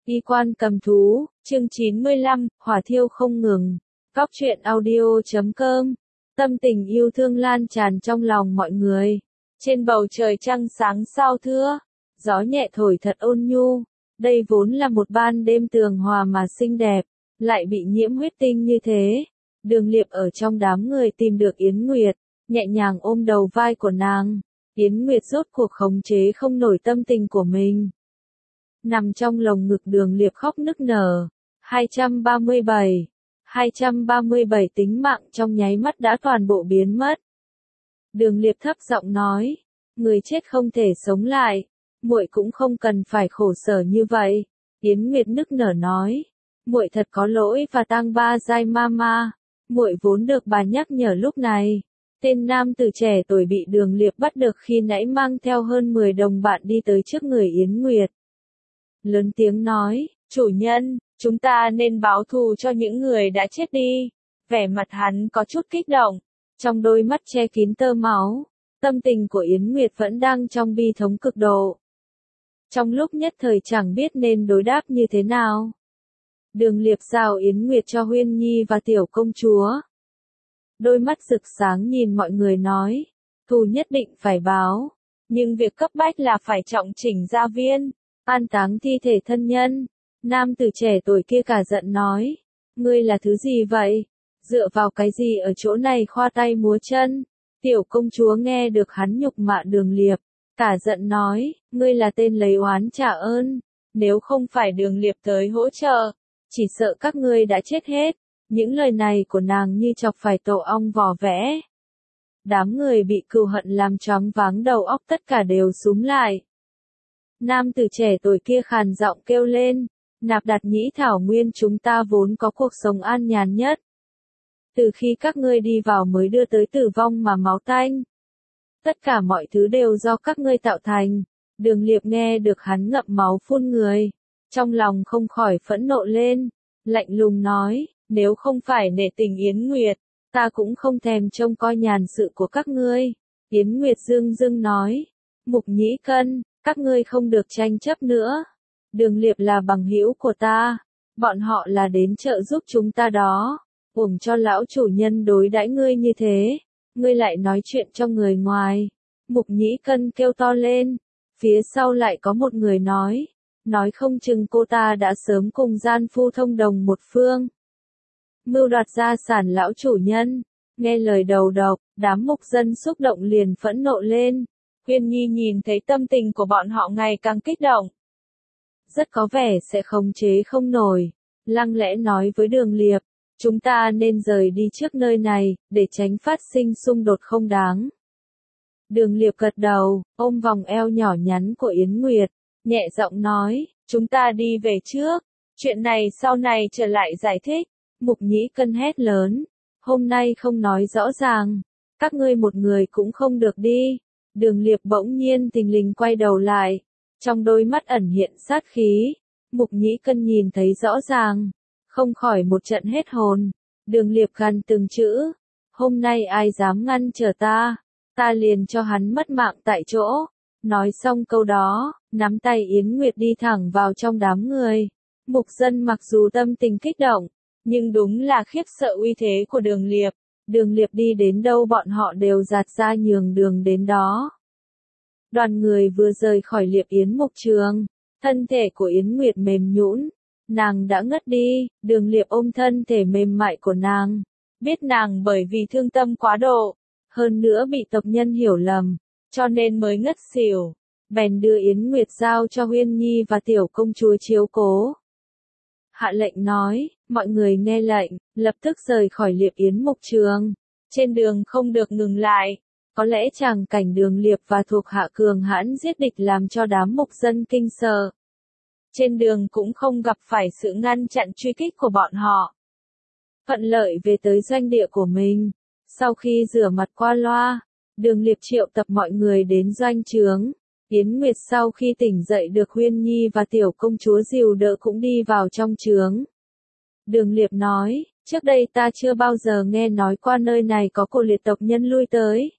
Y quan cầm thú, chương 95, hỏa thiêu không ngừng. Cóc truyện audio.com. Tâm tình yêu thương lan tràn trong lòng mọi người. Trên bầu trời trăng sáng sao thưa, gió nhẹ thổi thật ôn nhu. Đây vốn là một ban đêm tường hòa mà xinh đẹp, lại bị nhiễm huyết tinh như thế. Đường Liệp ở trong đám người tìm được Yến Nguyệt, nhẹ nhàng ôm đầu vai của nàng. Yến Nguyệt rốt cuộc khống chế không nổi tâm tình của mình. Nằm trong lồng ngực Đường Liệp khóc nức nở. 237 tính mạng trong nháy mắt đã toàn bộ biến mất. Đường Liệp thấp giọng nói, người chết không thể sống lại, muội cũng không cần phải khổ sở như vậy. Yến Nguyệt nức nở nói, muội thật có lỗi và tang ba giai mama, muội vốn được bà nhắc nhở lúc này. Tên nam tử trẻ tuổi bị Đường Liệp bắt được khi nãy mang theo hơn 10 đồng bạn đi tới trước người Yến Nguyệt. Lớn tiếng nói, chủ nhân, chúng ta nên báo thù cho những người đã chết đi. Vẻ mặt hắn có chút kích động, trong đôi mắt che kín tơ máu. Tâm tình của Yến Nguyệt vẫn đang trong bi thống cực độ. Trong lúc nhất thời chẳng biết nên đối đáp như thế nào. Đường Liệp giao Yến Nguyệt cho Huyên Nhi và tiểu công chúa. Đôi mắt rực sáng nhìn mọi người nói, thù nhất định phải báo, nhưng việc cấp bách là phải trọng chỉnh gia viên, an táng thi thể thân nhân. Nam tử trẻ tuổi kia cả giận nói, ngươi là thứ gì vậy? Dựa vào cái gì ở chỗ này khoa tay múa chân? Tiểu công chúa nghe được hắn nhục mạ Đường Liệp, cả giận nói, ngươi là tên lấy oán trả ơn, nếu không phải Đường Liệp tới hỗ trợ, chỉ sợ các ngươi đã chết hết. Những lời này của nàng như chọc phải tổ ong vò vẽ. Đám người bị cừu hận làm choáng váng đầu óc tất cả đều súm lại. Nam tử trẻ tuổi kia khàn giọng kêu lên, Nạp Đạt Nhĩ Thảo Nguyên chúng ta vốn có cuộc sống an nhàn nhất. Từ khi các ngươi đi vào mới đưa tới tử vong mà máu tanh. Tất cả mọi thứ đều do các ngươi tạo thành. Đường Liệp nghe được hắn ngậm máu phun người, trong lòng không khỏi phẫn nộ lên, lạnh lùng nói, nếu không phải nể tình Yến Nguyệt, ta cũng không thèm trông coi nhàn sự của các ngươi. Yến Nguyệt dưng dưng nói, Mục Nhĩ Cân, các ngươi không được tranh chấp nữa. Đường Liệp là bằng hữu của ta, bọn họ là đến trợ giúp chúng ta đó. Uổng cho lão chủ nhân đối đãi ngươi như thế, ngươi lại nói chuyện cho người ngoài. Mục Nhĩ Cân kêu to lên, phía sau lại có một người nói không chừng cô ta đã sớm cùng gian phu thông đồng một phương. Mưu đoạt gia sản lão chủ nhân. Nghe lời đầu độc, đám mục dân xúc động liền phẫn nộ lên. Huyên Nhi nhìn thấy tâm tình của bọn họ ngày càng kích động, rất có vẻ sẽ khống chế không nổi, lăng lẽ nói với Đường Liệp, chúng ta nên rời đi trước nơi này, để tránh phát sinh xung đột không đáng. Đường Liệp gật đầu, ôm vòng eo nhỏ nhắn của Yến Nguyệt, nhẹ giọng nói, chúng ta đi về trước, chuyện này sau này trở lại giải thích. Mục Nhĩ Cân hét lớn, hôm nay không nói rõ ràng, các ngươi một người cũng không được đi. Đường Liệp bỗng nhiên thình lình quay đầu lại, trong đôi mắt ẩn hiện sát khí. Mục Nhĩ Cân nhìn thấy rõ ràng, không khỏi một trận hết hồn. Đường Liệp gằn từng chữ, hôm nay ai dám ngăn trở ta, ta liền cho hắn mất mạng tại chỗ. Nói xong câu đó, nắm tay Yến Nguyệt đi thẳng vào trong đám người. Mục dân mặc dù tâm tình kích động, nhưng đúng là khiếp sợ uy thế của Đường Liệp. Đường Liệp đi đến đâu bọn họ đều dạt ra nhường đường đến đó. Đoàn người vừa rời khỏi Liệp Yến Mục Trường, thân thể của Yến Nguyệt mềm nhũn, nàng đã ngất đi. Đường Liệp ôm thân thể mềm mại của nàng, biết nàng bởi vì thương tâm quá độ, hơn nữa bị tộc nhân hiểu lầm, cho nên mới ngất xỉu. Bèn đưa Yến Nguyệt giao cho Huyên Nhi và tiểu công chúa chiếu cố. Hạ lệnh nói, mọi người nghe lệnh, lập tức rời khỏi Liệp Yến Mục Trường. Trên đường không được ngừng lại. Có lẽ tràng cảnh Đường Liệp và thuộc hạ cường hãn giết địch làm cho đám mục dân kinh sợ. Trên đường cũng không gặp phải sự ngăn chặn truy kích của bọn họ. Thuận lợi về tới doanh địa của mình. Sau khi rửa mặt qua loa, Đường Liệp triệu tập mọi người đến doanh trướng. Yến Nguyệt sau khi tỉnh dậy được Huyên Nhi và tiểu công chúa dìu đỡ cũng đi vào trong trướng. Đường Liệp nói, trước đây ta chưa bao giờ nghe nói qua nơi này có cổ liệt tộc nhân lui tới.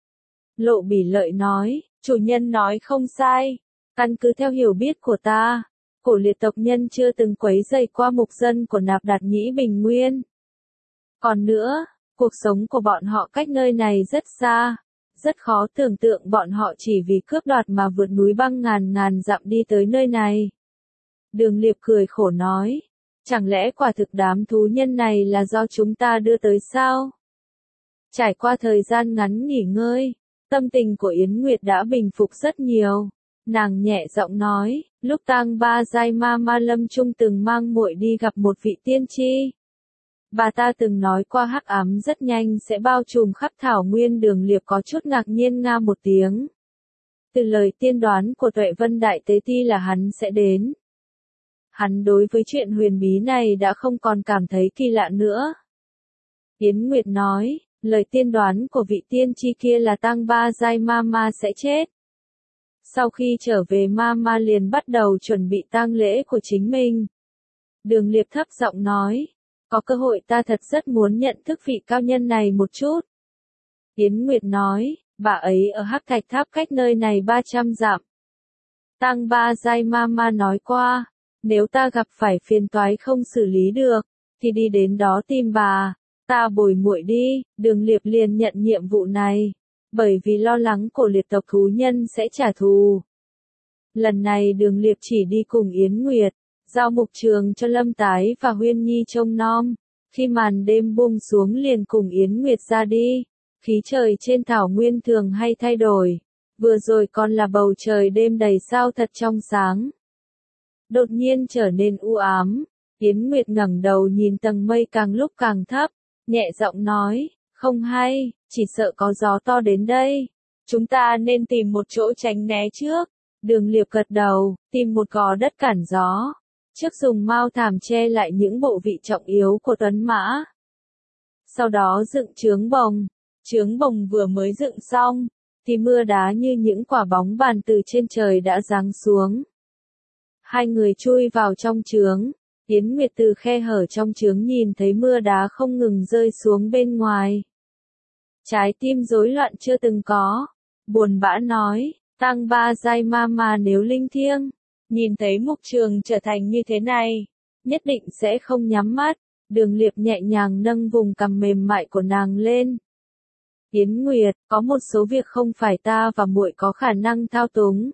Lộ Bỉ Lợi nói, chủ nhân nói không sai, căn cứ theo hiểu biết của ta, cổ liệt tộc nhân chưa từng quấy rầy qua mục dân của Nạp Đạt Nhĩ Bình Nguyên. Còn nữa, cuộc sống của bọn họ cách nơi này rất xa, rất khó tưởng tượng bọn họ chỉ vì cướp đoạt mà vượt núi băng ngàn ngàn dặm đi tới nơi này. Đường Liệp cười khổ nói, chẳng lẽ quả thực đám thú nhân này là do chúng ta đưa tới sao? Trải qua thời gian ngắn nghỉ ngơi, tâm tình của Yến Nguyệt đã bình phục rất nhiều. Nàng nhẹ giọng nói, lúc Tang Ba Giai Ma Ma Lâm Trung từng mang muội đi gặp một vị tiên tri. Bà ta từng nói qua hắc ám rất nhanh sẽ bao trùm khắp thảo nguyên. Đường Liệp có chút ngạc nhiên nga một tiếng. Từ lời tiên đoán của Tuệ Vân Đại Tế Ti là hắn sẽ đến. Hắn đối với chuyện huyền bí này đã không còn cảm thấy kỳ lạ nữa. Yến Nguyệt nói, lời tiên đoán của vị tiên tri kia là Tang Ba Giai Ma Ma sẽ chết. Sau khi trở về Ma Ma liền bắt đầu chuẩn bị tang lễ của chính mình. Đường Liệp thấp giọng nói, có cơ hội ta thật rất muốn nhận thức vị cao nhân này một chút. Yến Nguyệt nói, bà ấy ở Hắc Thạch Tháp cách nơi này 300 dặm. Tang Ba Giai Ma Ma nói qua, nếu ta gặp phải phiền toái không xử lý được, thì đi đến đó tìm bà, ta bồi muội đi. Đường Liệp liền nhận nhiệm vụ này, bởi vì lo lắng cổ liệt tộc thú nhân sẽ trả thù. Lần này Đường Liệp chỉ đi cùng Yến Nguyệt, giao mục trường cho Lâm Tái và Huyên Nhi trông nom. Khi màn đêm buông xuống liền cùng Yến Nguyệt ra đi. Khí trời trên thảo nguyên thường hay thay đổi. Vừa rồi còn là bầu trời đêm đầy sao thật trong sáng. Đột nhiên trở nên u ám. Yến Nguyệt ngẩng đầu nhìn tầng mây càng lúc càng thấp, nhẹ giọng nói, không hay, chỉ sợ có gió to đến đây. Chúng ta nên tìm một chỗ tránh né trước. Đường Liệp gật đầu, tìm một gò đất cản gió. Trước dùng mao thảm che lại những bộ vị trọng yếu của tuấn mã. Sau đó dựng chướng bồng. Chướng bồng vừa mới dựng xong, thì mưa đá như những quả bóng bàn từ trên trời đã giáng xuống. Hai người chui vào trong chướng. Yến Nguyệt từ khe hở trong chướng nhìn thấy mưa đá không ngừng rơi xuống bên ngoài. Trái tim rối loạn chưa từng có. Buồn bã nói, Tang Ba Giai Ma Ma nếu linh thiêng, nhìn thấy mục trường trở thành như thế này, nhất định sẽ không nhắm mắt. Đường Liệp nhẹ nhàng nâng vùng cằm mềm mại của nàng lên. Yến Nguyệt, có một số việc không phải ta và muội có khả năng thao túng.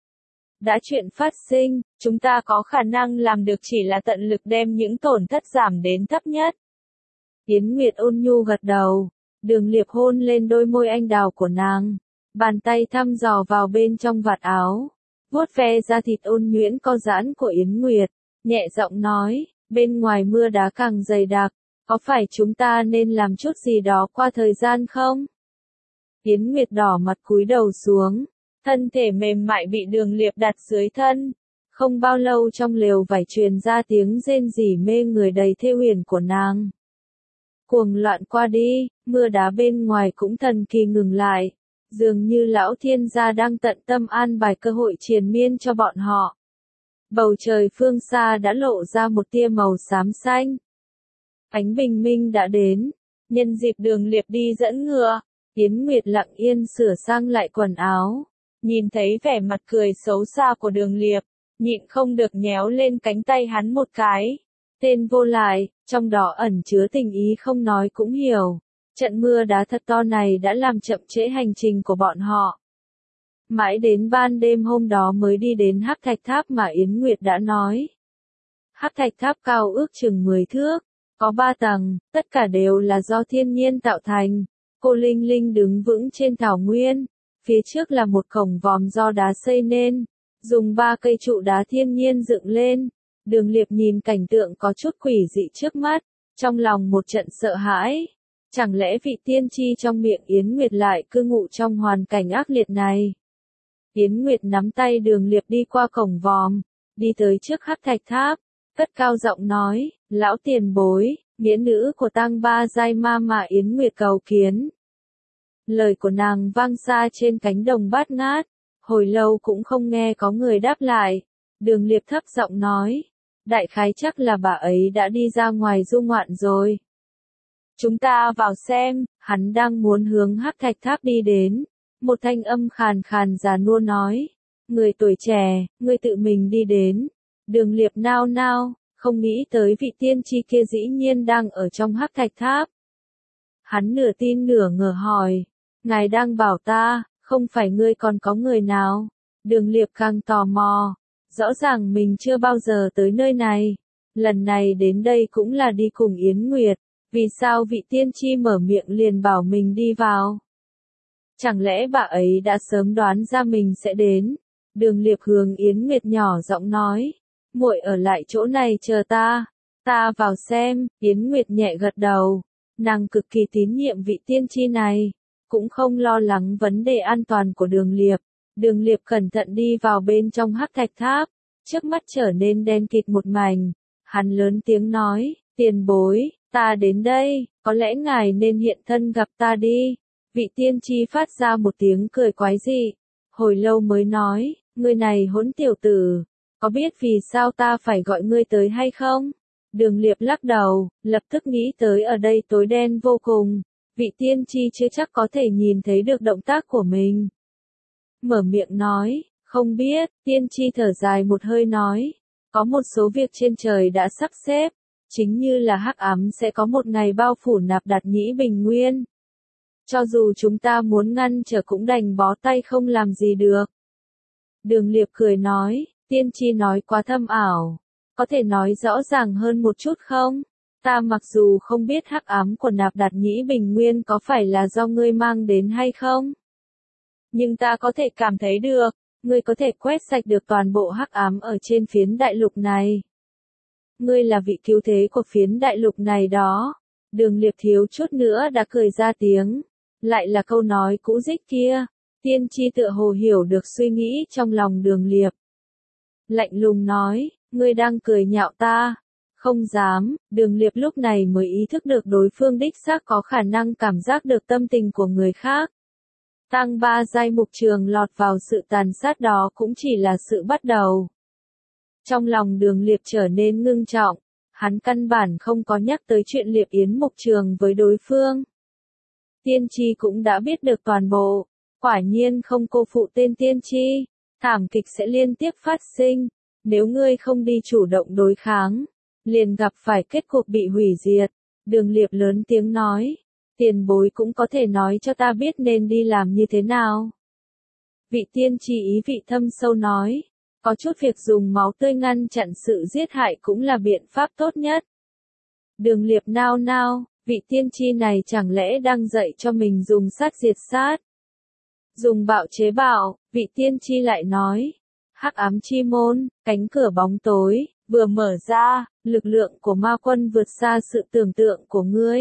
Đã chuyện phát sinh, chúng ta có khả năng làm được chỉ là tận lực đem những tổn thất giảm đến thấp nhất. Yến Nguyệt ôn nhu gật đầu. Đường Liệp hôn lên đôi môi anh đào của nàng. Bàn tay thăm dò vào bên trong vạt áo. Vuốt ve da thịt ôn nhuyễn co giãn của Yến Nguyệt. Nhẹ giọng nói, bên ngoài mưa đá càng dày đặc. Có phải chúng ta nên làm chút gì đó qua thời gian không? Yến Nguyệt đỏ mặt cúi đầu xuống. Thân thể mềm mại bị Đường Liệp đặt dưới thân. Không bao lâu trong lều vải truyền ra tiếng rên rỉ mê người đầy thê huyền của nàng. Cuồng loạn qua đi, mưa đá bên ngoài cũng thần kỳ ngừng lại. Dường như lão thiên gia đang tận tâm an bài cơ hội triền miên cho bọn họ. Bầu trời phương xa đã lộ ra một tia màu xám xanh. Ánh bình minh đã đến. Nhân dịp Đường Liệp đi dẫn ngựa, Yến Nguyệt lặng yên sửa sang lại quần áo. Nhìn thấy vẻ mặt cười xấu xa của Đường Liệp, nhịn không được nhéo lên cánh tay hắn một cái. Tên vô lại, trong đó ẩn chứa tình ý không nói cũng hiểu. Trận mưa đá thật to này đã làm chậm trễ hành trình của bọn họ. Mãi đến ban đêm hôm đó mới đi đến Hắc Thạch Tháp mà Yến Nguyệt đã nói. Hắc Thạch Tháp cao ước chừng 10 thước, có 3 tầng, tất cả đều là do thiên nhiên tạo thành. Cô Linh Linh đứng vững trên thảo nguyên, phía trước là một cổng vòm do đá xây nên, dùng 3 cây trụ đá thiên nhiên dựng lên. Đường Liệp nhìn cảnh tượng có chút quỷ dị trước mắt, trong lòng một trận sợ hãi. Chẳng lẽ vị tiên tri trong miệng Yến Nguyệt lại cư ngụ trong hoàn cảnh ác liệt này? Yến Nguyệt nắm tay Đường Liệp đi qua cổng vòm, đi tới trước Hắc Thạch Tháp, cất cao giọng nói, lão tiền bối, nghĩa nữ của Tang Ba Giai Ma Ma Yến Nguyệt cầu kiến. Lời của nàng vang xa trên cánh đồng bát ngát, hồi lâu cũng không nghe có người đáp lại. Đường Liệp thấp giọng nói, đại khái chắc là bà ấy đã đi ra ngoài du ngoạn rồi. Chúng ta vào xem. Hắn đang muốn hướng Hắc Thạch Tháp đi đến. Một thanh âm khàn khàn già nua nói, người tuổi trẻ, ngươi tự mình đi đến. Đường Liệp nao nao, không nghĩ tới vị tiên tri kia dĩ nhiên đang ở trong hắc thạch tháp. Hắn nửa tin nửa ngờ hỏi, ngài đang bảo ta, không phải ngươi còn có người nào? Đường Liệp càng tò mò, rõ ràng mình chưa bao giờ tới nơi này, lần này đến đây cũng là đi cùng Yến Nguyệt, vì sao vị tiên tri mở miệng liền bảo mình đi vào? Chẳng lẽ bà ấy đã sớm đoán ra mình sẽ đến? Đường Liệp hướng Yến Nguyệt nhỏ giọng nói, muội ở lại chỗ này chờ ta vào xem. Yến Nguyệt nhẹ gật đầu, nàng cực kỳ tín nhiệm vị tiên tri này, cũng không lo lắng vấn đề an toàn của Đường Liệp. Đường Liệp cẩn thận đi vào bên trong hắc thạch tháp, trước mắt trở nên đen kịt một mảnh, hắn lớn tiếng nói, tiền bối, ta đến đây, có lẽ ngài nên hiện thân gặp ta đi. Vị tiên tri phát ra một tiếng cười quái dị, hồi lâu mới nói, ngươi này hỗn tiểu tử, có biết vì sao ta phải gọi ngươi tới hay không? Đường Liệp lắc đầu, lập tức nghĩ tới ở đây tối đen vô cùng, vị tiên tri chưa chắc có thể nhìn thấy được động tác của mình. Mở miệng nói, không biết, tiên tri thở dài một hơi nói, có một số việc trên trời đã sắp xếp, chính như là hắc ám sẽ có một ngày bao phủ Nạp Đạt Nhĩ Bình Nguyên. Cho dù chúng ta muốn ngăn trở cũng đành bó tay không làm gì được. Đường Liệp cười nói, tiên tri nói quá thâm ảo, có thể nói rõ ràng hơn một chút không? Ta mặc dù không biết hắc ám của Nạp Đạt Nhĩ Bình Nguyên có phải là do ngươi mang đến hay không, nhưng ta có thể cảm thấy được, ngươi có thể quét sạch được toàn bộ hắc ám ở trên phiến đại lục này. Ngươi là vị cứu thế của phiến đại lục này đó. Đường Liệp thiếu chút nữa đã cười ra tiếng. Lại là câu nói cũ dích kia. Tiên tri tựa hồ hiểu được suy nghĩ trong lòng Đường Liệp. Lạnh lùng nói, ngươi đang cười nhạo ta. Không dám. Đường Liệp lúc này mới ý thức được đối phương đích xác có khả năng cảm giác được tâm tình của người khác. Tăng 3 giai mục trường lọt vào sự tàn sát đó cũng chỉ là sự bắt đầu. Trong lòng Đường Liệp trở nên ngưng trọng, hắn căn bản không có nhắc tới chuyện Liệp Yến mục trường với đối phương. Tiên tri cũng đã biết được toàn bộ, quả nhiên không cô phụ tên tiên tri, thảm kịch sẽ liên tiếp phát sinh, nếu ngươi không đi chủ động đối kháng, liền gặp phải kết cục bị hủy diệt. Đường Liệp lớn tiếng nói, tiền bối cũng có thể nói cho ta biết nên đi làm như thế nào. Vị tiên tri ý vị thâm sâu nói, có chút việc dùng máu tươi ngăn chặn sự giết hại cũng là biện pháp tốt nhất. Đường Liệp nao nao, vị tiên tri này chẳng lẽ đang dạy cho mình dùng sát diệt sát? Dùng bạo chế bạo, vị tiên tri lại nói, hắc ám chi môn, cánh cửa bóng tối, vừa mở ra, lực lượng của ma quân vượt xa sự tưởng tượng của ngươi.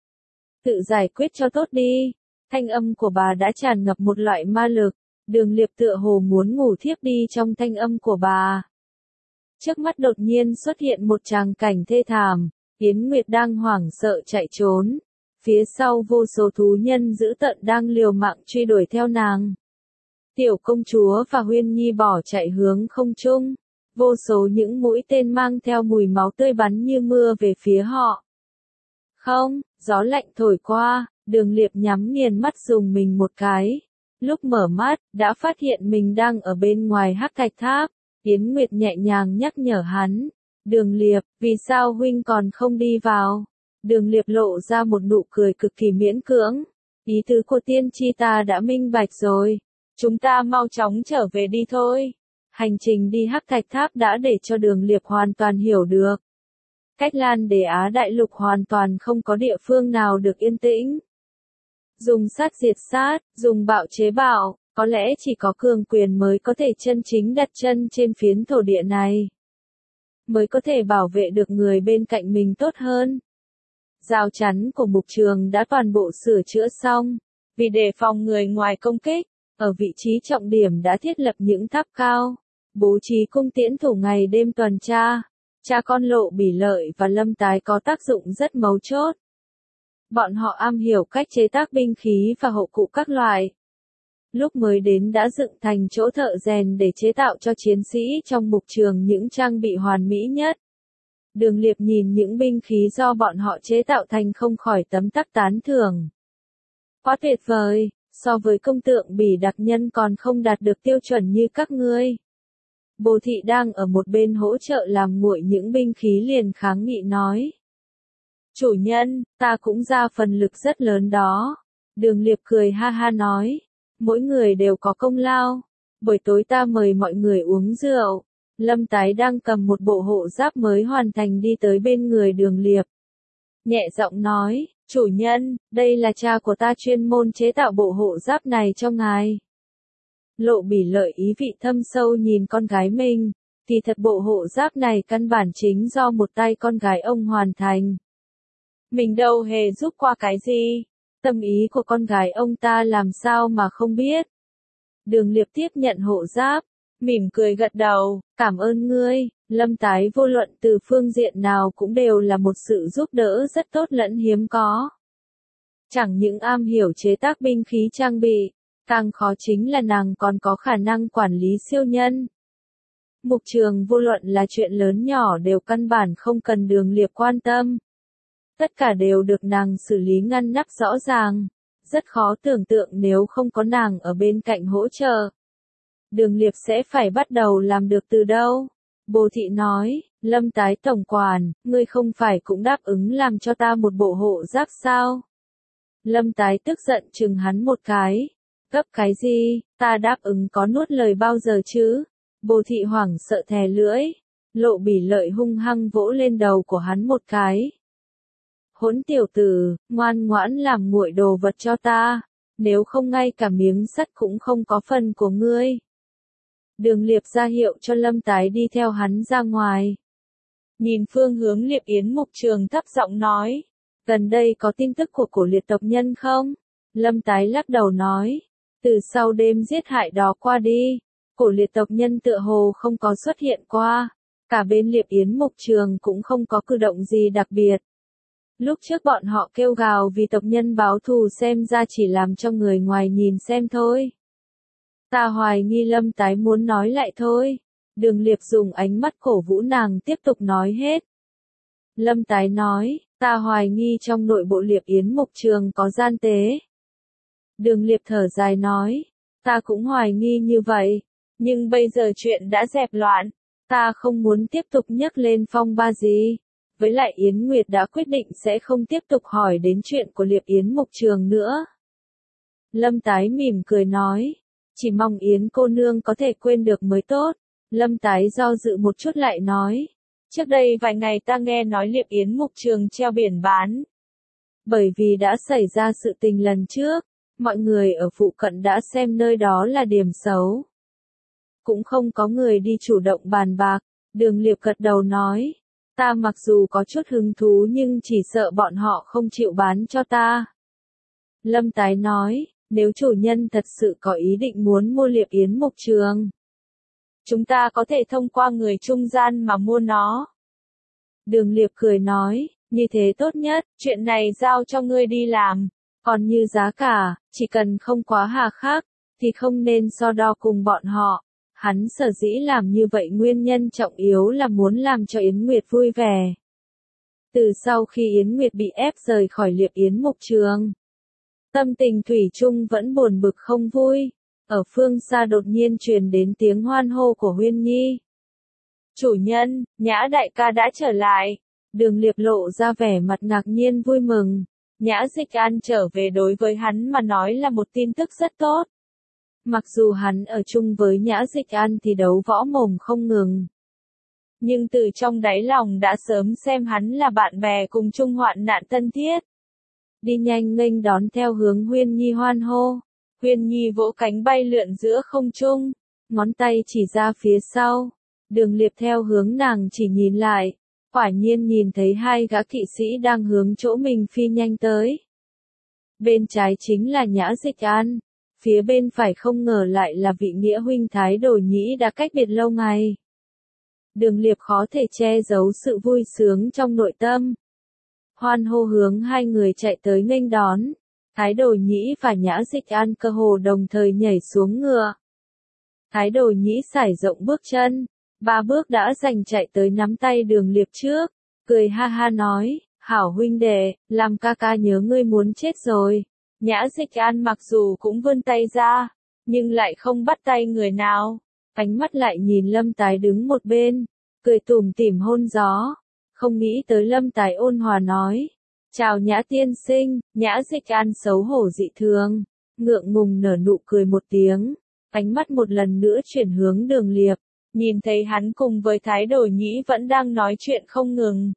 Tự giải quyết cho tốt đi. Thanh âm của bà đã tràn ngập một loại ma lực. Đường Liệp tựa hồ muốn ngủ thiếp đi trong thanh âm của bà. Trước mắt đột nhiên xuất hiện một tràng cảnh thê thảm, Yến Nguyệt đang hoảng sợ chạy trốn. Phía sau vô số thú nhân dữ tợn đang liều mạng truy đuổi theo nàng. Tiểu công chúa và Huyên Nhi bỏ chạy hướng không trung. Vô số những mũi tên mang theo mùi máu tươi bắn như mưa về phía họ. Không, gió lạnh thổi qua, Đường Liệp nhắm nghiền mắt dùng mình một cái. Lúc mở mắt, đã phát hiện mình đang ở bên ngoài hắc thạch tháp. Yến Nguyệt nhẹ nhàng nhắc nhở hắn. Đường Liệp, vì sao huynh còn không đi vào? Đường Liệp lộ ra một nụ cười cực kỳ miễn cưỡng. Ý tứ của tiên tri ta đã minh bạch rồi. Chúng ta mau chóng trở về đi thôi. Hành trình đi hắc thạch tháp đã để cho Đường Liệp hoàn toàn hiểu được. Cách Lan Đế Á đại lục hoàn toàn không có địa phương nào được yên tĩnh. Dùng sát diệt sát, dùng bạo chế bạo, có lẽ chỉ có cường quyền mới có thể chân chính đặt chân trên phiến thổ địa này. Mới có thể bảo vệ được người bên cạnh mình tốt hơn. Rào chắn của mục trường đã toàn bộ sửa chữa xong. Vì đề phòng người ngoài công kích, ở vị trí trọng điểm đã thiết lập những tháp cao. Bố trí cung tiễn thủ ngày đêm tuần tra. Cha con Lộ Bỉ Lợi và Lâm Tái có tác dụng rất mấu chốt. Bọn họ am hiểu cách chế tác binh khí và hộ cụ các loại. Lúc mới đến đã dựng thành chỗ thợ rèn để chế tạo cho chiến sĩ trong mục trường những trang bị hoàn mỹ nhất. Đường Liệp nhìn những binh khí do bọn họ chế tạo thành không khỏi tấm tắc tán thưởng. Quá tuyệt vời, so với công tượng Bỉ đặc nhân còn không đạt được tiêu chuẩn như các ngươi. Bồ thị đang ở một bên hỗ trợ làm nguội những binh khí liền kháng nghị nói. Chủ nhân, ta cũng ra phần lực rất lớn đó. Đường Liệp cười ha ha nói. Mỗi người đều có công lao. Buổi tối ta mời mọi người uống rượu. Lâm Tái đang cầm một bộ hộ giáp mới hoàn thành đi tới bên người Đường Liệp. Nhẹ giọng nói, chủ nhân, đây là cha của ta chuyên môn chế tạo bộ hộ giáp này cho ngài. Lộ Bỉ Lợi ý vị thâm sâu nhìn con gái mình, kỳ thật bộ hộ giáp này căn bản chính do một tay con gái ông hoàn thành. Mình đâu hề giúp qua cái gì, tâm ý của con gái ông ta làm sao mà không biết. Đường Liệp tiếp nhận hộ giáp, mỉm cười gật đầu, cảm ơn ngươi. Lâm Tái vô luận từ phương diện nào cũng đều là một sự giúp đỡ rất tốt lẫn hiếm có. Chẳng những am hiểu chế tác binh khí trang bị, càng khó chính là nàng còn có khả năng quản lý siêu nhân. Mục Trường vô luận là chuyện lớn nhỏ đều căn bản không cần Đường Liệp quan tâm. Tất cả đều được nàng xử lý ngăn nắp rõ ràng, rất khó tưởng tượng nếu không có nàng ở bên cạnh hỗ trợ. Đường Liệp sẽ phải bắt đầu làm được từ đâu? Bồ thị nói, Lâm Tái tổng quản, ngươi không phải cũng đáp ứng làm cho ta một bộ hộ giáp sao? Lâm Tái tức giận chừng hắn một cái. Cấp cái gì, ta đáp ứng có nuốt lời bao giờ chứ? Bồ thị hoảng sợ thè lưỡi. Lộ Bỉ Lợi hung hăng vỗ lên đầu của hắn một cái. Hỗn tiểu tử, ngoan ngoãn làm nguội đồ vật cho ta, nếu không ngay cả miếng sắt cũng không có phần của ngươi. Đường Liệp ra hiệu cho Lâm Tái đi theo hắn ra ngoài. Nhìn phương hướng Liệp Yến Mục Trường thấp giọng nói, gần đây có tin tức của cổ liệt tộc nhân không? Lâm Tái lắc đầu nói, từ sau đêm giết hại đó qua đi, cổ liệt tộc nhân tựa hồ không có xuất hiện qua, cả bên Liệp Yến Mục Trường cũng không có cử động gì đặc biệt. Lúc trước bọn họ kêu gào vì tộc nhân báo thù xem ra chỉ làm cho người ngoài nhìn xem thôi. Ta hoài nghi Lâm Tái muốn nói lại thôi. Đường Liệp dùng ánh mắt cổ vũ nàng tiếp tục nói hết. Lâm Tái nói, ta hoài nghi trong nội bộ Liệp Yến Mục Trường có gian tế. Đường Liệp thở dài nói, ta cũng hoài nghi như vậy, nhưng bây giờ chuyện đã dẹp loạn, ta không muốn tiếp tục nhắc lên phong ba gì. Với lại Yến Nguyệt đã quyết định sẽ không tiếp tục hỏi đến chuyện của Liệp Yến Mục Trường nữa. Lâm Tái mỉm cười nói, chỉ mong Yến cô nương có thể quên được mới tốt. Lâm Tái do dự một chút lại nói, trước đây vài ngày ta nghe nói Liệp Yến Mục Trường treo biển bán. Bởi vì đã xảy ra sự tình lần trước, mọi người ở phụ cận đã xem nơi đó là điểm xấu. Cũng không có người đi chủ động bàn bạc. Đường Liệp gật đầu nói, ta mặc dù có chút hứng thú nhưng chỉ sợ bọn họ không chịu bán cho ta. Lâm Tái nói, nếu chủ nhân thật sự có ý định muốn mua Liệp Yến Mục Trường, chúng ta có thể thông qua người trung gian mà mua nó. Đường Liệp cười nói, như thế tốt nhất, chuyện này giao cho ngươi đi làm. Còn như giá cả, chỉ cần không quá hà khắc, thì không nên so đo cùng bọn họ. Hắn sở dĩ làm như vậy nguyên nhân trọng yếu là muốn làm cho Yến Nguyệt vui vẻ. Từ sau khi Yến Nguyệt bị ép rời khỏi Liệp Yến Mục Trường, tâm tình thủy chung vẫn buồn bực không vui. Ở phương xa đột nhiên truyền đến tiếng hoan hô của Huyên Nhi. Chủ nhân, Nhã đại ca đã trở lại. Đường Liệp lộ ra vẻ mặt ngạc nhiên vui mừng. Nhã Dịch An trở về đối với hắn mà nói là một tin tức rất tốt. Mặc dù hắn ở chung với Nhã Dịch An thì đấu võ mồm không ngừng. Nhưng từ trong đáy lòng đã sớm xem hắn là bạn bè cùng chung hoạn nạn thân thiết. Đi nhanh nghênh đón theo hướng Huyên Nhi hoan hô. Huyên Nhi vỗ cánh bay lượn giữa không trung, ngón tay chỉ ra phía sau. Đường Liệp theo hướng nàng chỉ nhìn lại, quả nhiên nhìn thấy hai gã kỵ sĩ đang hướng chỗ mình phi nhanh tới. Bên trái chính là Nhã Dịch An, phía bên phải không ngờ lại là vị nghĩa huynh Thái Đồ Nhĩ đã cách biệt lâu ngày. Đường Liệp khó thể che giấu sự vui sướng trong nội tâm. Hoan hô hướng hai người chạy tới nghênh đón. Thái Đồ Nhĩ và Nhã Dịch An cơ hồ đồng thời nhảy xuống ngựa. Thái Đồ Nhĩ sải rộng bước chân, 3 bước đã giành chạy tới nắm tay Đường Liệp trước, cười ha ha nói, hảo huynh đệ, làm ca ca nhớ ngươi muốn chết rồi. Nhã Dịch An mặc dù cũng vươn tay ra, nhưng lại không bắt tay người nào. ánh mắt lại nhìn Lâm Tái đứng một bên, cười tủm tỉm hôn gió. Không nghĩ tới Lâm Tái ôn hòa nói, chào Nhã tiên sinh. Nhã Dịch An xấu hổ dị thường, ngượng ngùng nở nụ cười một tiếng, ánh mắt một lần nữa chuyển hướng Đường Liệp, nhìn thấy hắn cùng với Thái Đồ Nhĩ vẫn đang nói chuyện không ngừng.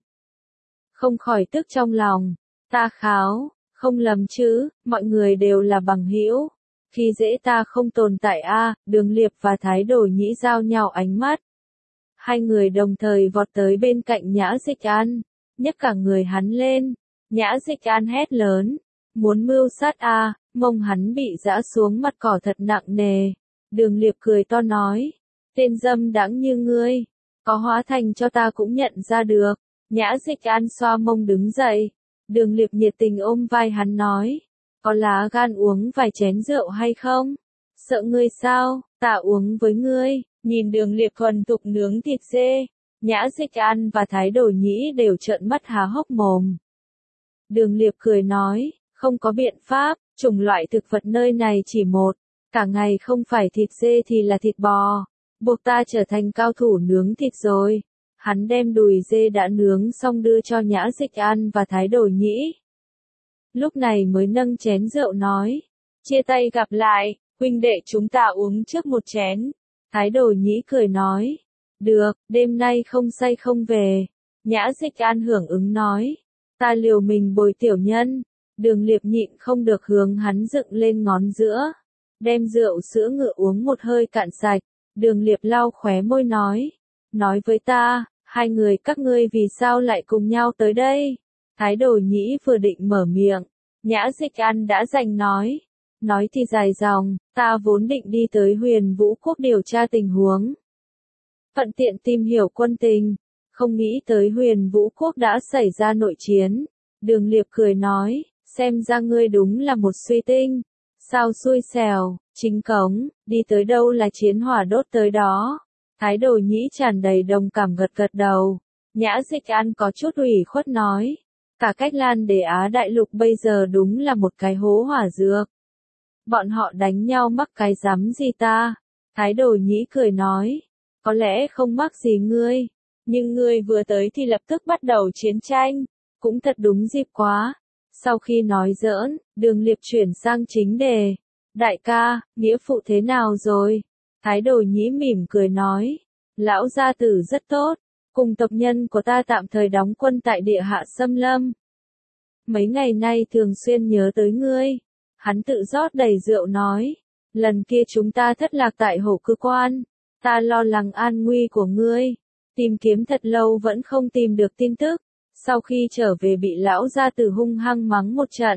Không khỏi tức trong lòng, ta kháo, không lầm chứ, mọi người đều là bằng hữu, khi dễ ta không tồn tại a. Đường Liệp và Thái Đồ Nhĩ giao nhau ánh mắt. Hai người đồng thời vọt tới bên cạnh Nhã Dịch An, nhấc cả người hắn lên. Nhã Dịch An hét lớn, muốn mưu sát a. Mông hắn bị giã xuống mặt cỏ thật nặng nề. Đường Liệp cười to nói, tên dâm đãng như ngươi, có hóa thành cho ta cũng nhận ra được. Nhã Dịch An xoa mông đứng dậy. Đường Liệp nhiệt tình ôm vai hắn nói, có lá gan uống vài chén rượu hay không? Sợ ngươi sao, ta uống với ngươi. Nhìn Đường Liệp thuần thục nướng thịt dê, Nhã Dịch An và Thái Đồ Nhĩ đều trợn mắt há hốc mồm. Đường Liệp cười nói, không có biện pháp, chủng loại thực vật nơi này chỉ một, cả ngày không phải thịt dê thì là thịt bò, buộc ta trở thành cao thủ nướng thịt rồi. Hắn đem đùi dê đã nướng xong đưa cho Nhã Dịch An và Thái Đồ Nhĩ. Lúc này mới nâng chén rượu nói, chia tay gặp lại, huynh đệ chúng ta uống trước một chén. Thái Đồ Nhĩ cười nói, được, đêm nay không say không về. Nhã Dịch An hưởng ứng nói, ta liều mình bồi tiểu nhân. Đường Liệp nhịn không được hướng hắn dựng lên ngón giữa, đem rượu sữa ngựa uống một hơi cạn sạch. Đường Liệp lau khóe môi nói với ta, hai người các ngươi vì sao lại cùng nhau tới đây? Thái Đồ Nhĩ vừa định mở miệng, Nhã Dịch An đã giành nói thì dài dòng, ta vốn định đi tới Huyền Vũ Quốc điều tra tình huống, thuận tiện tìm hiểu quân tình, không nghĩ tới Huyền Vũ Quốc đã xảy ra nội chiến. Đường Liệp cười nói, xem ra ngươi đúng là một suy tinh, sao xui xẻo, chính cống, đi tới đâu là chiến hỏa đốt tới đó. Thái Đồ Nhĩ tràn đầy đồng cảm gật gật đầu. Nhã Dịch An có chút ủy khuất nói, cả Cách Lan Đế Á đại lục bây giờ đúng là một cái hố hỏa dược. Bọn họ đánh nhau mắc cái rắm gì ta? Thái Đồ Nhĩ cười nói, có lẽ không mắc gì ngươi, nhưng ngươi vừa tới thì lập tức bắt đầu chiến tranh, cũng thật đúng dịp quá. Sau khi nói giỡn, Đường Liệp chuyển sang chính đề, đại ca, nghĩa phụ thế nào rồi? Thái Đồ Nhĩ mỉm cười nói, lão gia tử rất tốt, cùng tộc nhân của ta tạm thời đóng quân tại địa hạ xâm lâm. Mấy ngày nay thường xuyên nhớ tới ngươi. Hắn tự rót đầy rượu nói, lần kia chúng ta thất lạc tại Hổ Cư Quan, ta lo lắng an nguy của ngươi, tìm kiếm thật lâu vẫn không tìm được tin tức, sau khi trở về bị lão gia tử hung hăng mắng một trận.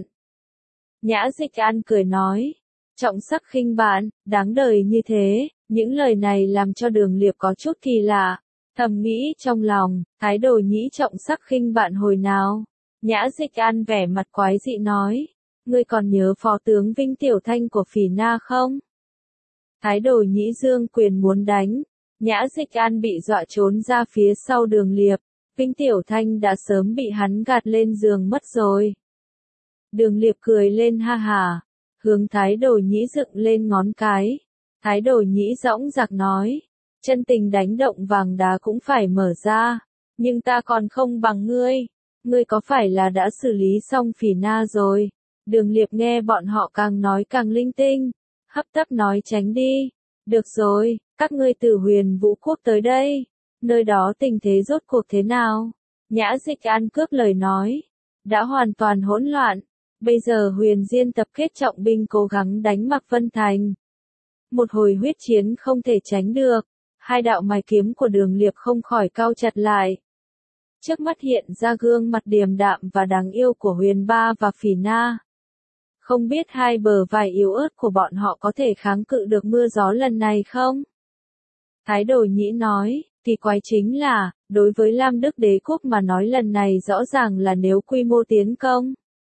Nhã Dịch An cười nói, trọng sắc khinh bạn, đáng đời như thế. Những lời này làm cho Đường Liệp có chút kỳ lạ, thầm nghĩ trong lòng, Thái Đồ Nhĩ trọng sắc khinh bạn hồi nào? Nhã Dịch An vẻ mặt quái dị nói, ngươi còn nhớ phó tướng Vinh Tiểu Thanh của Phỉ Na không? Thái Đồ Nhĩ giương quyền muốn đánh, Nhã Dịch An bị dọa trốn ra phía sau Đường Liệp, Vinh Tiểu Thanh đã sớm bị hắn gạt lên giường mất rồi. Đường Liệp cười lên ha hà, hướng Thái Đồ Nhĩ dựng lên ngón cái. Thái Đồ Nhĩ dõng dạc nói, chân tình đánh động vàng đá cũng phải mở ra, nhưng ta còn không bằng ngươi có phải là đã xử lý xong Phỉ Na rồi? Đường Liệp nghe bọn họ càng nói càng linh tinh, hấp tấp nói tránh đi. Được rồi, các ngươi từ Huyền Vũ Quốc tới đây, nơi đó tình thế rốt cuộc thế nào? Nhã Dịch An cướp lời nói, đã hoàn toàn hỗn loạn, bây giờ Huyền Diên tập kết trọng binh cố gắng đánh Mạc Vân Thành. Một hồi huyết chiến không thể tránh được, hai đạo mài kiếm của Đường Liệp không khỏi cau chặt lại. Trước mắt hiện ra gương mặt điềm đạm và đáng yêu của Huyền Ba và Phỉ Na. Không biết hai bờ vai yếu ớt của bọn họ có thể kháng cự được mưa gió lần này không? Thái Đồ Nhĩ nói, thì quái chính là, đối với Lam Đức Đế Quốc mà nói lần này rõ ràng là nếu quy mô tiến công,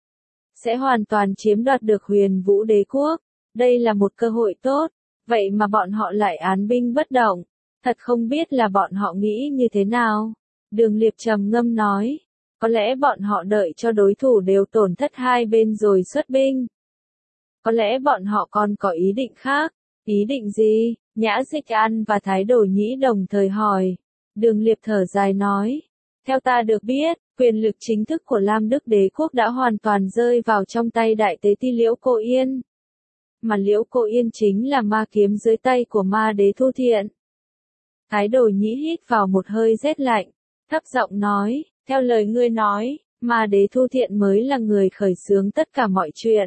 sẽ hoàn toàn chiếm đoạt được Huyền Vũ Đế Quốc. Đây là một cơ hội tốt, vậy mà bọn họ lại án binh bất động. Thật không biết là bọn họ nghĩ như thế nào. Đường Liệp trầm ngâm nói, có lẽ bọn họ đợi cho đối thủ đều tổn thất hai bên rồi xuất binh. Có lẽ bọn họ còn có ý định khác, Ý định gì? Nhã Dịch An và Thái Đồ Nhĩ đồng thời hỏi. Đường Liệp thở dài nói. Theo ta được biết, quyền lực chính thức của Lam Đức Đế quốc đã hoàn toàn rơi vào trong tay đại tế ti Liễu Cô Yên. Mà Liễu Cô Yên chính là ma kiếm dưới tay của ma đế Thu Thiện. Thái Đồ Nhĩ hít vào một hơi rét lạnh, thấp giọng nói, theo lời ngươi nói, ma đế Thu Thiện mới là người khởi xướng tất cả mọi chuyện.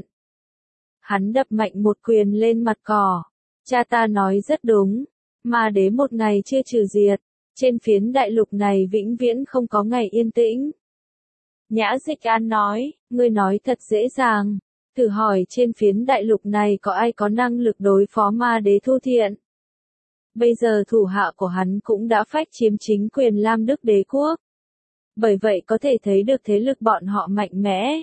Hắn đập mạnh một quyền lên mặt cỏ. Cha ta nói rất đúng, ma đế một ngày chưa trừ diệt, trên phiến đại lục này vĩnh viễn không có ngày yên tĩnh. Nhã Dịch An nói, ngươi nói thật dễ dàng, thử hỏi trên phiến đại lục này có ai có năng lực đối phó ma đế Thu Thiện. Bây giờ thủ hạ của hắn cũng đã phách chiếm chính quyền Lam Đức Đế quốc. Bởi vậy có thể thấy được thế lực bọn họ mạnh mẽ.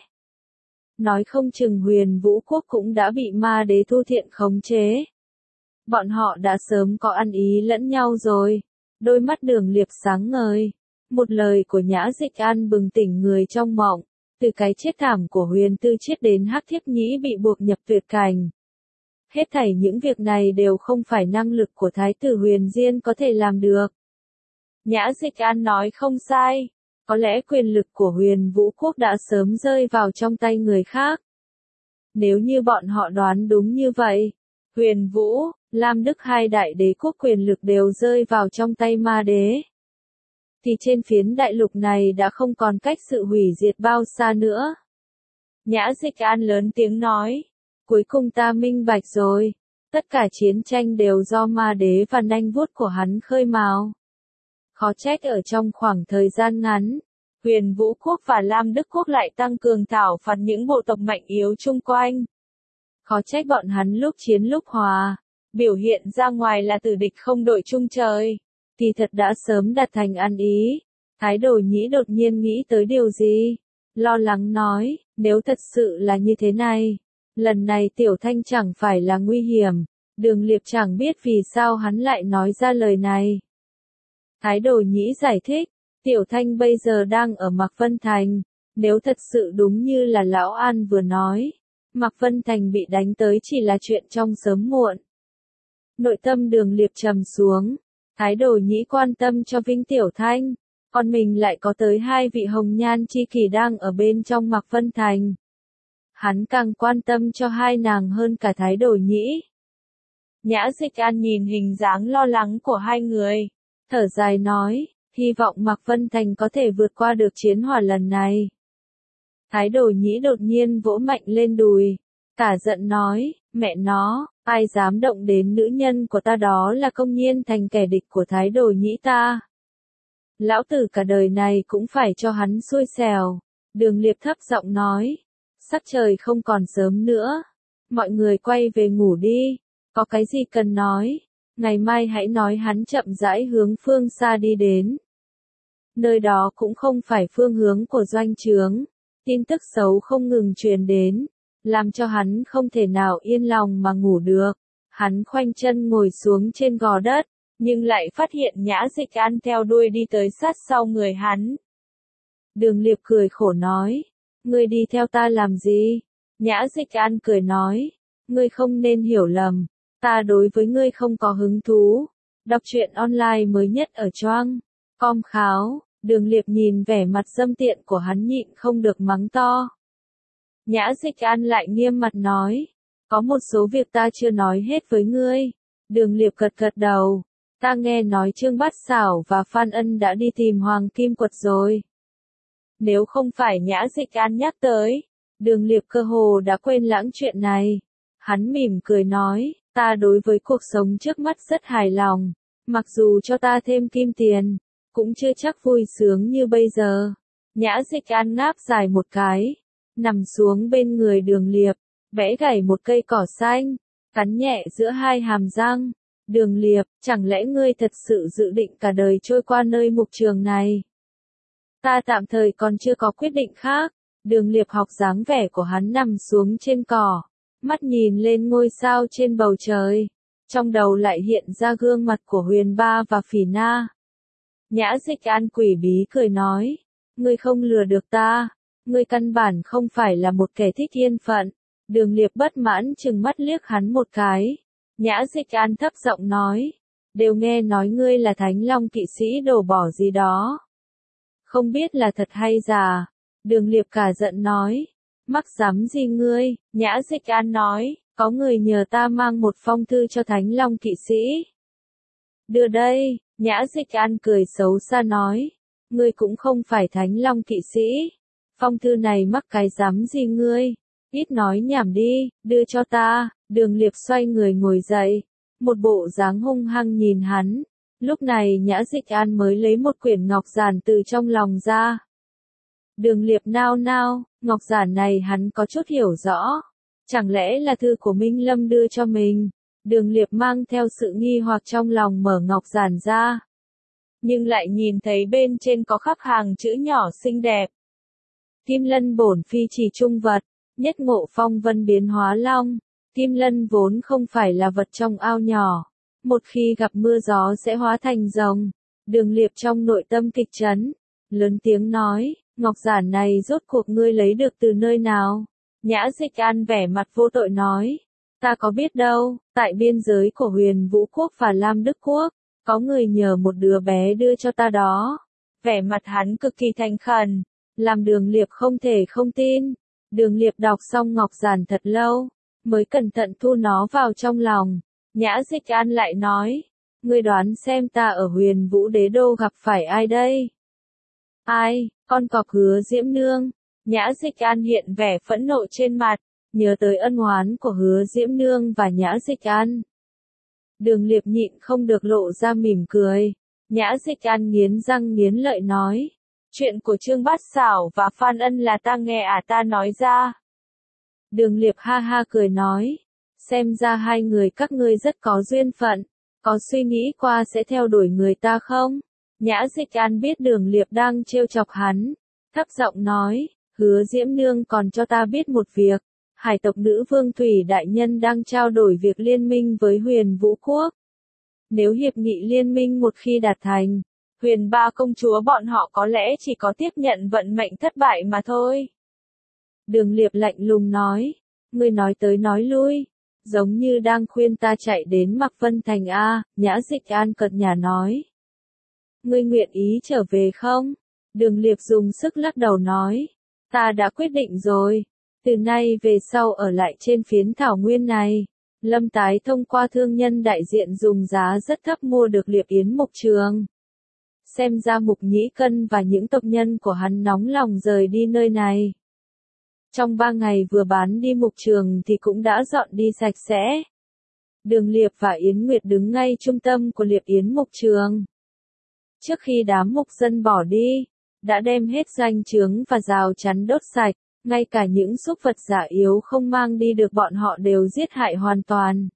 Nói không chừng Huyền Vũ quốc cũng đã bị ma đế Thu Thiện khống chế. Bọn họ đã sớm có ăn ý lẫn nhau rồi. Đôi mắt Đường Liệp sáng ngời. Một lời của Nhã Dịch An bừng tỉnh người trong mộng. Từ cái chết thảm của Huyền Tư Chiết đến Hắc Thiếp Nhĩ bị buộc nhập tuyệt cảnh. Hết thảy những việc này đều không phải năng lực của Thái tử Huyền Diên có thể làm được. Nhã Dịch An nói không sai. Có lẽ quyền lực của Huyền Vũ quốc đã sớm rơi vào trong tay người khác. Nếu như bọn họ đoán đúng như vậy, Huyền Vũ, Lam Đức hai đại đế quốc quyền lực đều rơi vào trong tay ma đế. Thì trên phiến đại lục này đã không còn cách sự hủy diệt bao xa nữa. Nhã Dịch An lớn tiếng nói, cuối cùng ta minh bạch rồi, tất cả chiến tranh đều do ma đế và nanh vuốt của hắn khơi mào. Khó trách ở trong khoảng thời gian ngắn, Huyền Vũ quốc và Lam Đức quốc lại tăng cường thảo phạt những bộ tộc mạnh yếu chung quanh. Khó trách bọn hắn lúc chiến lúc hòa, biểu hiện ra ngoài là tử địch không đội chung trời. Kỳ thật đã sớm đạt thành ăn ý. Thái Đồ Nhĩ đột nhiên nghĩ tới điều gì? Lo lắng nói, nếu thật sự là như thế này, lần này Tiểu Thanh chẳng phải là nguy hiểm. Đường Liệp chẳng biết vì sao hắn lại nói ra lời này. Thái Đồ Nhĩ giải thích, Tiểu Thanh bây giờ đang ở Mạc Vân Thành, nếu thật sự đúng như là Lão An vừa nói, Mạc Vân Thành bị đánh tới chỉ là chuyện trong sớm muộn. Nội tâm Đường Liệp trầm xuống, Thái Đồ Nhĩ quan tâm cho Vinh Tiểu Thanh, còn mình lại có tới hai vị hồng nhan chi kỷ đang ở bên trong Mạc Vân Thành. Hắn càng quan tâm cho hai nàng hơn cả Thái Đồ Nhĩ. Nhã Dịch An nhìn hình dáng lo lắng của hai người, thở dài nói, hy vọng Mạc Vân Thành có thể vượt qua được chiến hỏa lần này. Thái Đồ Nhĩ đột nhiên vỗ mạnh lên đùi, cả giận nói, mẹ nó, ai dám động đến nữ nhân của ta đó là công nhiên thành kẻ địch của Thái Đồ Nhĩ ta. Lão tử cả đời này cũng phải cho hắn xui xẻo. Đường Liệp thấp giọng nói, sắc trời không còn sớm nữa, mọi người quay về ngủ đi, có cái gì cần nói, ngày mai hãy nói. Hắn chậm rãi hướng phương xa đi đến. Nơi đó cũng không phải phương hướng của doanh trướng, tin tức xấu không ngừng truyền đến, làm cho hắn không thể nào yên lòng mà ngủ được. Hắn khoanh chân ngồi xuống trên gò đất, nhưng lại phát hiện Nhã Dịch An theo đuôi đi tới sát sau người hắn. Đường Liệp cười khổ nói, ngươi đi theo ta làm gì? Nhã Dịch An cười nói, ngươi không nên hiểu lầm, ta đối với ngươi không có hứng thú. Đọc truyện online mới nhất ở Choang.com kháo. Đường Liệp nhìn vẻ mặt dâm tiện của hắn nhịn không được mắng to. Nhã Dịch An lại nghiêm mặt nói, có một số việc ta chưa nói hết với ngươi. Đường Liệp gật gật đầu, ta nghe nói Trương Bát Xảo và Phan Ân đã đi tìm Hoàng Kim Quật rồi. Nếu không phải Nhã Dịch An nhắc tới, Đường Liệp cơ hồ đã quên lãng chuyện này. Hắn mỉm cười nói, ta đối với cuộc sống trước mắt rất hài lòng, mặc dù cho ta thêm kim tiền, cũng chưa chắc vui sướng như bây giờ. Nhã Dịch An ngáp dài một cái, nằm xuống bên người Đường Liệp, bẽ gãy một cây cỏ xanh, cắn nhẹ giữa hai hàm răng. Đường Liệp, chẳng lẽ ngươi thật sự dự định cả đời trôi qua nơi mục trường này? Ta tạm thời còn chưa có quyết định khác. Đường Liệp học dáng vẻ của hắn nằm xuống trên cỏ, mắt nhìn lên ngôi sao trên bầu trời. Trong đầu lại hiện ra gương mặt của Huyền Ba và Phỉ Na. Nhã Dịch An quỷ bí cười nói, ngươi không lừa được ta, ngươi căn bản không phải là một kẻ thích yên phận. Đường Liệp bất mãn trừng mắt liếc hắn một cái, Nhã Dịch An thấp giọng nói. Đều nghe nói ngươi là Thánh Long kỵ sĩ đổ bỏ gì đó. Không biết là thật hay giả. Đường Liệp cả giận nói. Mắc dám gì ngươi? Nhã Dịch An nói. Có người nhờ ta mang một phong thư cho Thánh Long kỵ sĩ. Đưa đây. Nhã Dịch An cười xấu xa nói. Ngươi cũng không phải Thánh Long kỵ sĩ. Phong thư này mắc cái dám gì ngươi? Ít nói nhảm đi, đưa cho ta. Đường Liệp xoay người ngồi dậy. Một bộ dáng hung hăng nhìn hắn. Lúc này Nhã Dịch An mới lấy một quyển ngọc giản từ trong lòng ra. Đường Liệp nao nao, ngọc giản này hắn có chút hiểu rõ. Chẳng lẽ là thư của Minh Lâm đưa cho mình? Đường Liệp mang theo sự nghi hoặc trong lòng mở ngọc giản ra. Nhưng lại nhìn thấy bên trên có khắc hàng chữ nhỏ xinh đẹp. Kim lân bổn phi chỉ trung vật, nhất ngộ phong vân biến hóa long. Kim lân vốn không phải là vật trong ao nhỏ. Một khi gặp mưa gió sẽ hóa thành rồng. Đường Liệp trong nội tâm kịch chấn. Lớn tiếng nói, ngọc giản này rốt cuộc ngươi lấy được từ nơi nào? Nhã Dịch An vẻ mặt vô tội nói. Ta có biết đâu, tại biên giới của Huyền Vũ Quốc và Lam Đức Quốc, có người nhờ một đứa bé đưa cho ta đó. Vẻ mặt hắn cực kỳ thành khẩn, làm Đường Liệp không thể không tin. Đường Liệp đọc xong ngọc giản thật lâu, mới cẩn thận thu nó vào trong lòng. Nhã Dịch An lại nói, ngươi đoán xem ta ở Huyền Vũ Đế Đô gặp phải ai đây? Ai, con cọp Hứa Diễm Nương. Nhã Dịch An hiện vẻ phẫn nộ trên mặt, nhớ tới ân oán của Hứa Diễm Nương và Nhã Dịch An. Đường Liệp nhịn không được lộ ra mỉm cười. Nhã Dịch An nghiến răng nghiến lợi nói, chuyện của Trương Bát Xảo và Phan Ân là ta nghe ta nói ra. Đường Liệp ha ha cười nói, xem ra hai người các ngươi rất có duyên phận, có suy nghĩ qua sẽ theo đuổi người ta không? Nhã Dịch An biết Đường Liệp đang trêu chọc hắn, thấp giọng nói, Hứa Diễm Nương còn cho ta biết một việc, Hải tộc nữ vương Thủy Đại Nhân đang trao đổi việc liên minh với Huyền Vũ Quốc. Nếu hiệp nghị liên minh một khi đạt thành, Huyền Ba công chúa bọn họ có lẽ chỉ có tiếp nhận vận mệnh thất bại mà thôi. Đường Liệp lạnh lùng nói, ngươi nói tới nói lui, giống như đang khuyên ta chạy đến Mạc Vân Thành a. Nhã Dịch An cợt nhả nói. Ngươi nguyện ý trở về không? Đường Liệp dùng sức lắc đầu nói, ta đã quyết định rồi, từ nay về sau ở lại trên phiến thảo nguyên này. Lâm Tái thông qua thương nhân đại diện dùng giá rất thấp mua được Liệp Yến Mục Trường. Xem ra Mục Nhĩ Cân và những tộc nhân của hắn nóng lòng rời đi nơi này. Trong 3 ngày vừa bán đi Mục Trường thì cũng đã dọn đi sạch sẽ. Đường Liệp và Yến Nguyệt đứng ngay trung tâm của Liệp Yến Mục Trường. Trước khi đám mục dân bỏ đi, đã đem hết doanh trướng và rào chắn đốt sạch, ngay cả những súc vật già yếu không mang đi được bọn họ đều giết hại hoàn toàn.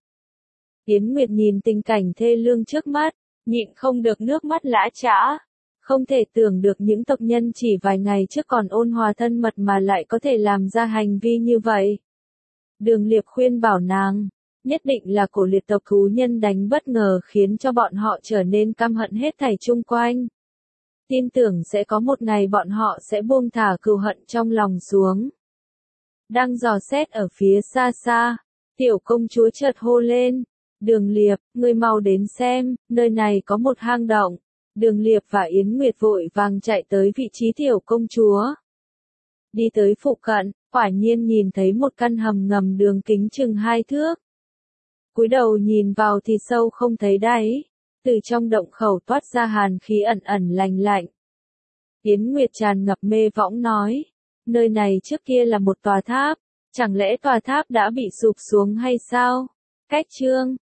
Yến Nguyệt nhìn tình cảnh thê lương trước mắt, nhịn không được nước mắt lã chã. Không thể tưởng được những tộc nhân chỉ vài ngày trước còn ôn hòa thân mật mà lại có thể làm ra hành vi như vậy. Đường Liệp khuyên bảo nàng, nhất định là cổ liệt tộc thú nhân đánh bất ngờ khiến cho bọn họ trở nên căm hận hết thảy chung quanh. Tin tưởng sẽ có một ngày bọn họ sẽ buông thả cừu hận trong lòng xuống. Đang dò xét ở phía xa xa, tiểu công chúa chợt hô lên, Đường Liệp, ngươi mau đến xem, nơi này có một hang động. Đường Liệp và Yến Nguyệt vội vàng chạy tới vị trí tiểu công chúa. Đi tới phụ cận, quả nhiên nhìn thấy một căn hầm ngầm đường kính chừng 2 thước. Cúi đầu nhìn vào thì sâu không thấy đáy, từ trong động khẩu toát ra hàn khí ẩn ẩn lạnh lạnh. Yến Nguyệt tràn ngập mê võng nói, nơi này trước kia là một tòa tháp, chẳng lẽ tòa tháp đã bị sụp xuống hay sao? Cách chương